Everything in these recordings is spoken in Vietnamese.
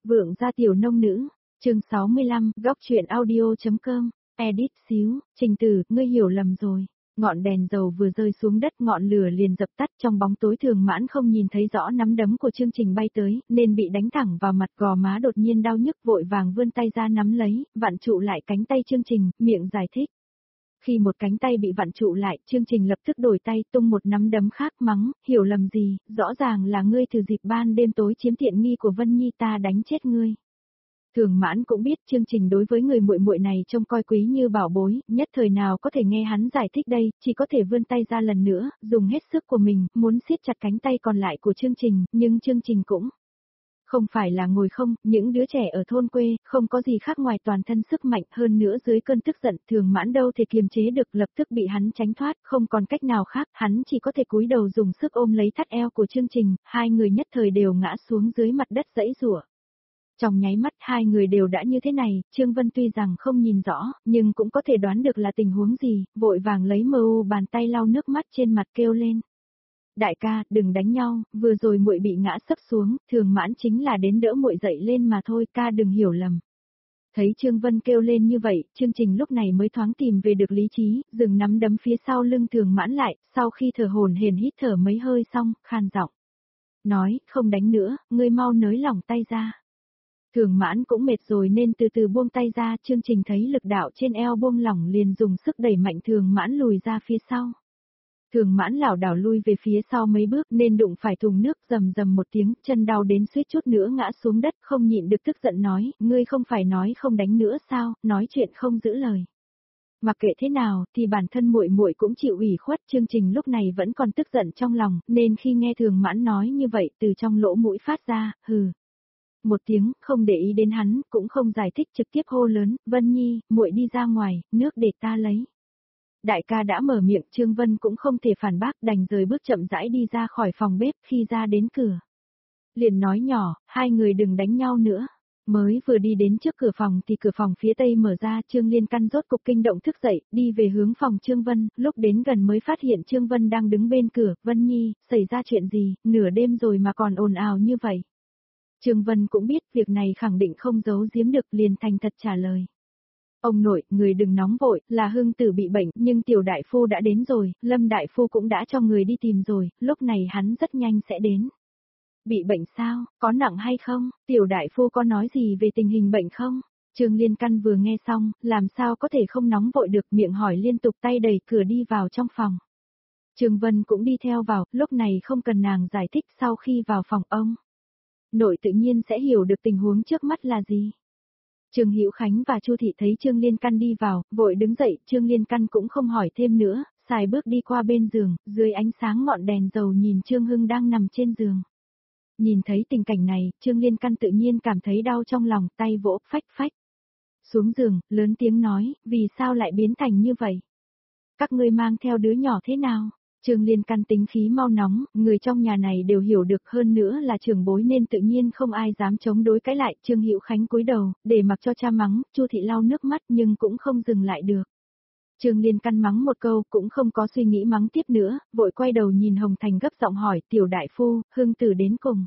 Vượng gia tiểu nông nữ, chương 65, góc chuyện audio.com, edit xíu, Trình Tử, ngươi hiểu lầm rồi. Ngọn đèn dầu vừa rơi xuống đất ngọn lửa liền dập tắt, trong bóng tối Thường Mãn không nhìn thấy rõ nắm đấm của Chương Trình bay tới, nên bị đánh thẳng vào mặt, gò má đột nhiên đau nhức, vội vàng vươn tay ra nắm lấy, vặn trụ lại cánh tay Chương Trình, miệng giải thích. Khi một cánh tay bị vặn trụ lại, Chương Trình lập tức đổi tay tung một nắm đấm khác, mắng, hiểu lầm gì, rõ ràng là ngươi từ dịp ban đêm tối chiếm tiện nghi của Vân Nhi, ta đánh chết ngươi. Thường Mãn cũng biết Chương Trình đối với người muội muội này trông coi quý như bảo bối, nhất thời nào có thể nghe hắn giải thích đây, chỉ có thể vươn tay ra lần nữa, dùng hết sức của mình, muốn siết chặt cánh tay còn lại của Chương Trình, nhưng Chương Trình cũng không phải là ngồi không, những đứa trẻ ở thôn quê, không có gì khác ngoài toàn thân sức mạnh, hơn nữa dưới cơn tức giận, Thường Mãn đâu thể kiềm chế được, lập tức bị hắn tránh thoát, không còn cách nào khác, hắn chỉ có thể cúi đầu dùng sức ôm lấy thắt eo của Chương Trình, hai người nhất thời đều ngã xuống dưới mặt đất giãy giụa. Trong nháy mắt hai người đều đã như thế này, Trương Vân tuy rằng không nhìn rõ, nhưng cũng có thể đoán được là tình huống gì, vội vàng lấy bàn tay lau nước mắt trên mặt kêu lên. Đại ca, đừng đánh nhau, vừa rồi muội bị ngã sấp xuống, Thường Mãn chính là đến đỡ muội dậy lên mà thôi, ca đừng hiểu lầm. Thấy Trương Vân kêu lên như vậy, Chương Trình lúc này mới thoáng tìm về được lý trí, dừng nắm đấm phía sau lưng Thường Mãn lại, sau khi thở hổn hển hít thở mấy hơi xong, khan giọng nói, không đánh nữa, ngươi mau nới lỏng tay ra. Thường Mãn cũng mệt rồi nên từ từ buông tay ra, Chương Trình thấy lực đạo trên eo buông lỏng liền dùng sức đẩy mạnh Thường Mãn lùi ra phía sau. Thường Mãn lảo đảo lui về phía sau mấy bước nên đụng phải thùng nước, rầm rầm một tiếng, chân đau đến suýt chút nữa ngã xuống đất, không nhịn được tức giận nói, ngươi không phải nói không đánh nữa sao, nói chuyện không giữ lời. Mặc kệ thế nào thì bản thân muội muội cũng chịu ủy khuất, Chương Trình lúc này vẫn còn tức giận trong lòng, nên khi nghe Thường Mãn nói như vậy, từ trong lỗ mũi phát ra, hừ. Một tiếng, không để ý đến hắn, cũng không giải thích, trực tiếp hô lớn, Vân Nhi, muội đi ra ngoài, nước để ta lấy. Đại ca đã mở miệng, Trương Vân cũng không thể phản bác, đành rời bước chậm rãi đi ra khỏi phòng bếp, khi ra đến cửa. Liền nói nhỏ, hai người đừng đánh nhau nữa. Mới vừa đi đến trước cửa phòng thì cửa phòng phía tây mở ra, Trương Liên Căn rốt cục kinh động thức dậy, đi về hướng phòng Trương Vân, lúc đến gần mới phát hiện Trương Vân đang đứng bên cửa, Vân Nhi, xảy ra chuyện gì, nửa đêm rồi mà còn ồn ào như vậy. Trương Vân cũng biết việc này khẳng định không giấu giếm được, liền thành thật trả lời. Ông nội, người đừng nóng vội, là Hưng Tử bị bệnh, nhưng Tiểu Đại Phu đã đến rồi, Lâm Đại Phu cũng đã cho người đi tìm rồi, lúc này hắn rất nhanh sẽ đến. Bị bệnh sao, có nặng hay không, Tiểu Đại Phu có nói gì về tình hình bệnh không? Trương Liên Căn vừa nghe xong, làm sao có thể không nóng vội được, miệng hỏi liên tục, tay đẩy cửa đi vào trong phòng. Trương Vân cũng đi theo vào, lúc này không cần nàng giải thích, sau khi vào phòng ông nội tự nhiên sẽ hiểu được tình huống trước mắt là gì. Trương Hữu Khánh và Chu Thị thấy Trương Liên Căn đi vào, vội đứng dậy, Trương Liên Căn cũng không hỏi thêm nữa, xài bước đi qua bên giường, dưới ánh sáng ngọn đèn dầu nhìn Trương Hưng đang nằm trên giường. Nhìn thấy tình cảnh này, Trương Liên Căn tự nhiên cảm thấy đau trong lòng, tay vỗ phách phách. Xuống giường, lớn tiếng nói, vì sao lại biến thành như vậy? Các ngươi mang theo đứa nhỏ thế nào? Trương Liên Căn tính khí mau nóng, người trong nhà này đều hiểu được, hơn nữa là trưởng bối nên tự nhiên không ai dám chống đối cãi lại. Trương Hữu Khánh cúi đầu, để mặc cho cha mắng, Chu Thị lau nước mắt nhưng cũng không dừng lại được. Trương Liên Căn mắng một câu, cũng không có suy nghĩ mắng tiếp nữa, vội quay đầu nhìn Hồng Thành gấp giọng hỏi, Tiểu Đại Phu, Hưng Tử đến cùng.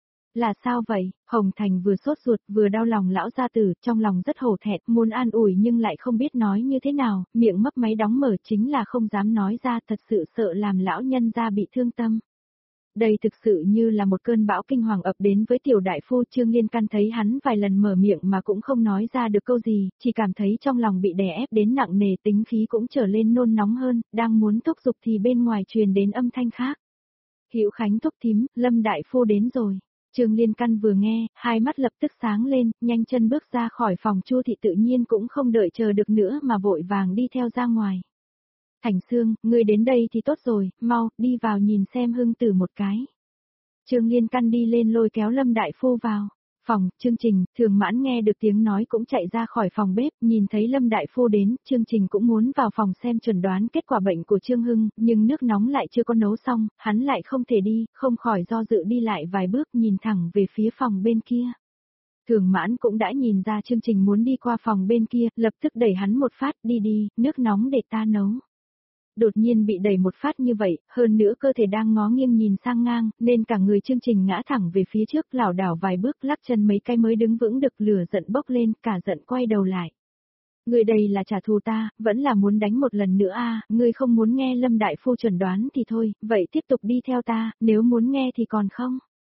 Là sao vậy? Hồng Thành vừa sốt ruột vừa đau lòng lão gia tử, trong lòng rất hổ thẹn, muốn an ủi nhưng lại không biết nói như thế nào, miệng mấp máy đóng mở chính là không dám nói ra, thật sự sợ làm lão nhân gia bị thương tâm. Đây thực sự như là một cơn bão kinh hoàng ập đến với Tiểu Đại Phu. Trương Liên Căn thấy hắn vài lần mở miệng mà cũng không nói ra được câu gì, chỉ cảm thấy trong lòng bị đè ép đến nặng nề, tính khí cũng trở lên nôn nóng hơn, đang muốn thúc giục thì bên ngoài truyền đến âm thanh khác. Hữu Khánh thúc thím, Lâm Đại Phu đến rồi. Trương Liên Căn vừa nghe, hai mắt lập tức sáng lên, nhanh chân bước ra khỏi phòng. Chu Thị tự nhiên cũng không đợi chờ được nữa mà vội vàng đi theo ra ngoài. Thành Sương, ngươi đến đây thì tốt rồi, mau, đi vào nhìn xem Hưng Tử một cái. Trương Liên Căn đi lên lôi kéo Lâm Đại Phu vào. Phòng, Chương Trình, Thường Mãn nghe được tiếng nói cũng chạy ra khỏi phòng bếp, nhìn thấy Lâm Đại Phu đến, Chương Trình cũng muốn vào phòng xem chuẩn đoán kết quả bệnh của Trương Hưng, nhưng nước nóng lại chưa có nấu xong, hắn lại không thể đi, không khỏi do dự đi lại vài bước nhìn thẳng về phía phòng bên kia. Thường Mãn cũng đã nhìn ra Chương Trình muốn đi qua phòng bên kia, lập tức đẩy hắn một phát, đi đi, nước nóng để ta nấu. Đột nhiên bị đẩy một phát như vậy, hơn nữa cơ thể đang ngó nghiêng nhìn sang ngang, nên cả người chương trình ngã thẳng về phía trước lảo đảo vài bước lắc chân mấy cái mới đứng vững được, lửa giận bốc lên, cả giận quay đầu lại. Ngươi đây là trả thù ta, vẫn là muốn đánh một lần nữa à, ngươi không muốn nghe Lâm Đại Phu chuẩn đoán thì thôi, vậy tiếp tục đi theo ta, nếu muốn nghe thì còn không.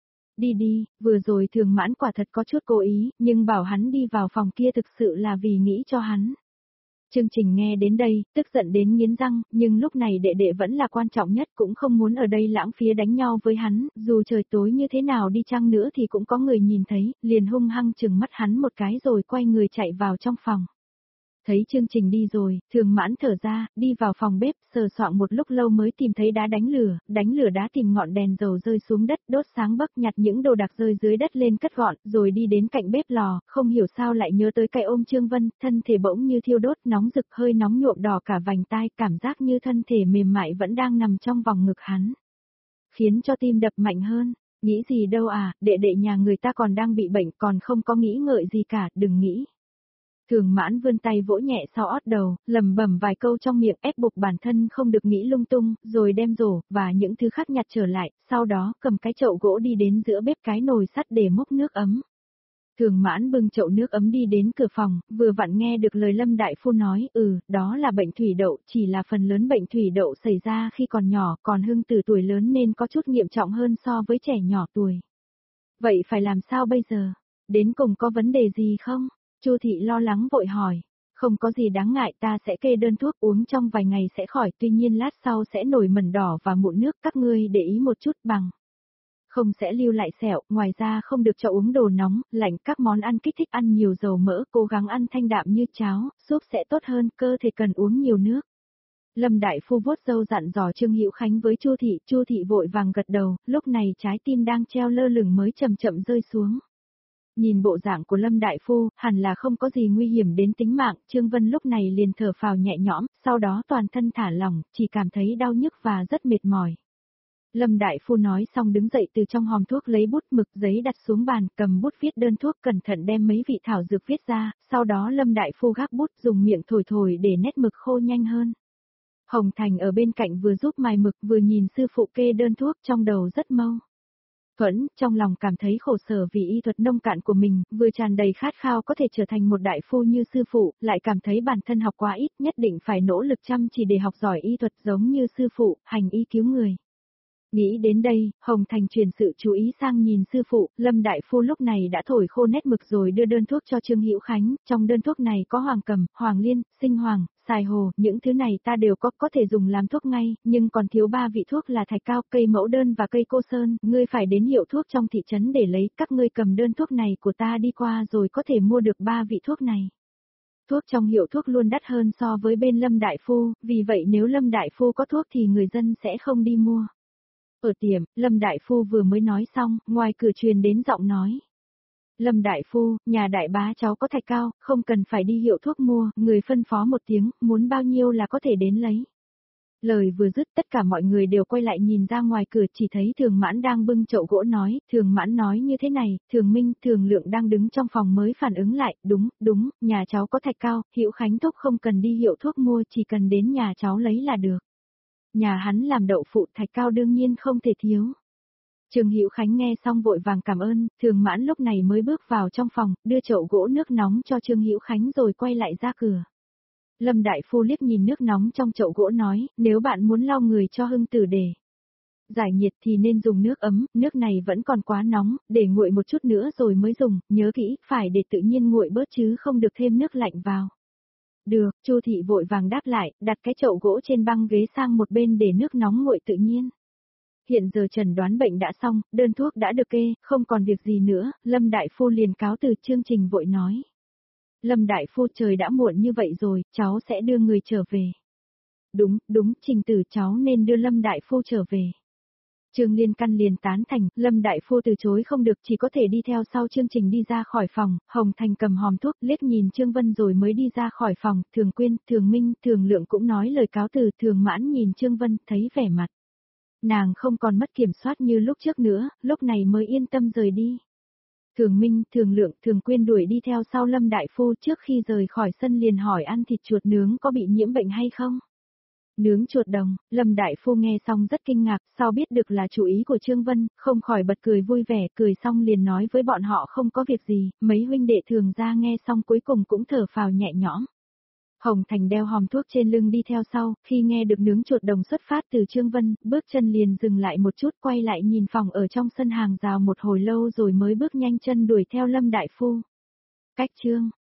Đi đi, vừa rồi Thường Mãn quả thật có chút cố ý, nhưng bảo hắn đi vào phòng kia thực sự là vì nghĩ cho hắn. Chương Trình nghe đến đây, tức giận đến nghiến răng, nhưng lúc này đệ đệ vẫn là quan trọng nhất, cũng không muốn ở đây lãng phí đánh nhau với hắn, dù trời tối như thế nào đi chăng nữa thì cũng có người nhìn thấy, liền hung hăng chừng mắt hắn một cái rồi quay người chạy vào trong phòng. Thấy Chương Trình đi rồi, Thường Mãn thở ra, đi vào phòng bếp, sờ soạng một lúc lâu mới tìm thấy đá đánh lửa đá tìm ngọn đèn dầu rơi xuống đất, đốt sáng bấc, nhặt những đồ đạc rơi dưới đất lên cất gọn, rồi đi đến cạnh bếp lò, không hiểu sao lại nhớ tới cái ôm Trương Vân, thân thể bỗng như thiêu đốt, nóng rực, hơi nóng nhuộm đỏ cả vành tai, cảm giác như thân thể mềm mại vẫn đang nằm trong vòng ngực hắn. Khiến cho tim đập mạnh hơn, nghĩ gì đâu à, đệ đệ nhà người ta còn đang bị bệnh, còn không có nghĩ ngợi gì cả, đừng nghĩ. Thường Mãn vươn tay vỗ nhẹ sau ót đầu, lẩm bẩm vài câu trong miệng, ép buộc bản thân không được nghĩ lung tung, rồi đem rổ và những thứ khác nhặt trở lại, sau đó cầm cái chậu gỗ đi đến giữa bếp cái nồi sắt để múc nước ấm. Thường Mãn bưng chậu nước ấm đi đến cửa phòng, vừa vặn nghe được lời Lâm Đại Phu nói, đó là bệnh thủy đậu, chỉ là phần lớn bệnh thủy đậu xảy ra khi còn nhỏ, còn Hưng từ tuổi lớn nên có chút nghiêm trọng hơn so với trẻ nhỏ tuổi. Vậy phải làm sao bây giờ? Đến cùng có vấn đề gì không? Chu Thị lo lắng vội hỏi, không có gì đáng ngại, ta sẽ kê đơn thuốc uống trong vài ngày sẽ khỏi, tuy nhiên lát sau sẽ nổi mẩn đỏ và mụn nước, các ngươi để ý một chút bằng. Không sẽ lưu lại sẹo, ngoài ra không được cho uống đồ nóng, lạnh, các món ăn kích thích, ăn nhiều dầu mỡ, cố gắng ăn thanh đạm như cháo, súp sẽ tốt hơn, cơ thể cần uống nhiều nước. Lâm Đại Phu vuốt râu dặn dò Trương Hữu Khánh với Chu Thị vội vàng gật đầu, lúc này trái tim đang treo lơ lửng mới chậm chậm rơi xuống. Nhìn bộ dạng của Lâm Đại Phu, hẳn là không có gì nguy hiểm đến tính mạng, Trương Vân lúc này liền thở phào nhẹ nhõm, sau đó toàn thân thả lỏng, chỉ cảm thấy đau nhức và rất mệt mỏi. Lâm Đại Phu nói xong đứng dậy từ trong hòm thuốc lấy bút mực giấy đặt xuống bàn, cầm bút viết đơn thuốc, cẩn thận đem mấy vị thảo dược viết ra, sau đó Lâm Đại Phu gác bút dùng miệng thổi thổi để nét mực khô nhanh hơn. Hồng Thành ở bên cạnh vừa giúp mài mực vừa nhìn sư phụ kê đơn thuốc, trong đầu rất mâu thuẫn, trong lòng cảm thấy khổ sở vì y thuật nông cạn của mình, vừa tràn đầy khát khao có thể trở thành một đại phu như sư phụ, lại cảm thấy bản thân học quá ít, nhất định phải nỗ lực chăm chỉ để học giỏi y thuật giống như sư phụ, hành y cứu người. Nghĩ đến đây, Hồng Thành chuyển sự chú ý sang nhìn sư phụ, Lâm Đại Phu lúc này đã thổi khô nét mực rồi đưa đơn thuốc cho Trương Hữu Khánh, trong đơn thuốc này có hoàng cầm, hoàng liên, sinh hoàng, xài hồ, những thứ này ta đều có thể dùng làm thuốc ngay, nhưng còn thiếu 3 vị thuốc là thạch cao, cây mẫu đơn và cây cô sơn, ngươi phải đến hiệu thuốc trong thị trấn để lấy, các ngươi cầm đơn thuốc này của ta đi qua rồi có thể mua được 3 vị thuốc này. Thuốc trong hiệu thuốc luôn đắt hơn so với bên Lâm Đại Phu, vì vậy nếu Lâm Đại Phu có thuốc thì người dân sẽ không đi mua. Ở tiệm, Lâm Đại Phu vừa mới nói xong, ngoài cửa truyền đến giọng nói. Lâm Đại Phu, nhà đại bá cháu có thạch cao, không cần phải đi hiệu thuốc mua, người phân phó một tiếng, muốn bao nhiêu là có thể đến lấy. Lời vừa dứt tất cả mọi người đều quay lại nhìn ra ngoài cửa, chỉ thấy Thường Mãn đang bưng chậu gỗ nói, Thường Mãn nói như thế này, Thường Minh, Thường Lượng đang đứng trong phòng mới phản ứng lại, đúng, nhà cháu có thạch cao, Hữu Khánh thúc không cần đi hiệu thuốc mua, chỉ cần đến nhà cháu lấy là được. Nhà hắn làm đậu phụ, thạch cao đương nhiên không thể thiếu. Trương Hữu Khánh nghe xong vội vàng cảm ơn, Thường Mãn lúc này mới bước vào trong phòng, đưa chậu gỗ nước nóng cho Trương Hữu Khánh rồi quay lại ra cửa. Lâm Đại Phu liếc nhìn nước nóng trong chậu gỗ nói, nếu bạn muốn lau người cho Hưng Tử để giải nhiệt thì nên dùng nước ấm, nước này vẫn còn quá nóng, để nguội một chút nữa rồi mới dùng, nhớ kỹ, phải để tự nhiên nguội bớt chứ không được thêm nước lạnh vào. Được, Chu Thị vội vàng đáp lại, đặt cái chậu gỗ trên băng ghế sang một bên để nước nóng nguội tự nhiên. Hiện giờ chẩn đoán bệnh đã xong, đơn thuốc đã được kê, không còn việc gì nữa, Lâm Đại Phu liền cáo từ. Chương Trình vội nói. Lâm Đại Phu, trời đã muộn như vậy rồi, cháu sẽ đưa người trở về. Đúng, Trình Tử, cháu nên đưa Lâm Đại Phu trở về. Trương Liên Căn liền tán thành, Lâm Đại Phu từ chối không được, chỉ có thể đi theo sau Chương Trình đi ra khỏi phòng. Hồng Thành cầm hòm thuốc liếc nhìn Trương Vân rồi mới đi ra khỏi phòng, Thường Quyên, Thường Minh, Thường Lượng cũng nói lời cáo từ. Thường Mãn nhìn Trương Vân, thấy vẻ mặt nàng không còn mất kiểm soát như lúc trước nữa, lúc này mới yên tâm rời đi. Thường Minh, Thường Lượng, Thường Quyên đuổi đi theo sau Lâm Đại Phu, trước khi rời khỏi sân liền hỏi ăn thịt chuột nướng có bị nhiễm bệnh hay không. Nướng chuột đồng, Lâm Đại Phu nghe xong rất kinh ngạc, sau biết được là chủ ý của Trương Vân, không khỏi bật cười vui vẻ, cười xong liền nói với bọn họ không có việc gì, mấy huynh đệ Thường ra nghe xong cuối cùng cũng thở phào nhẹ nhõm. Hồng Thành đeo hòm thuốc trên lưng đi theo sau, khi nghe được nướng chuột đồng xuất phát từ Trương Vân, bước chân liền dừng lại một chút quay lại nhìn phòng ở trong sân hàng rào một hồi lâu rồi mới bước nhanh chân đuổi theo Lâm Đại Phu. Cách Trương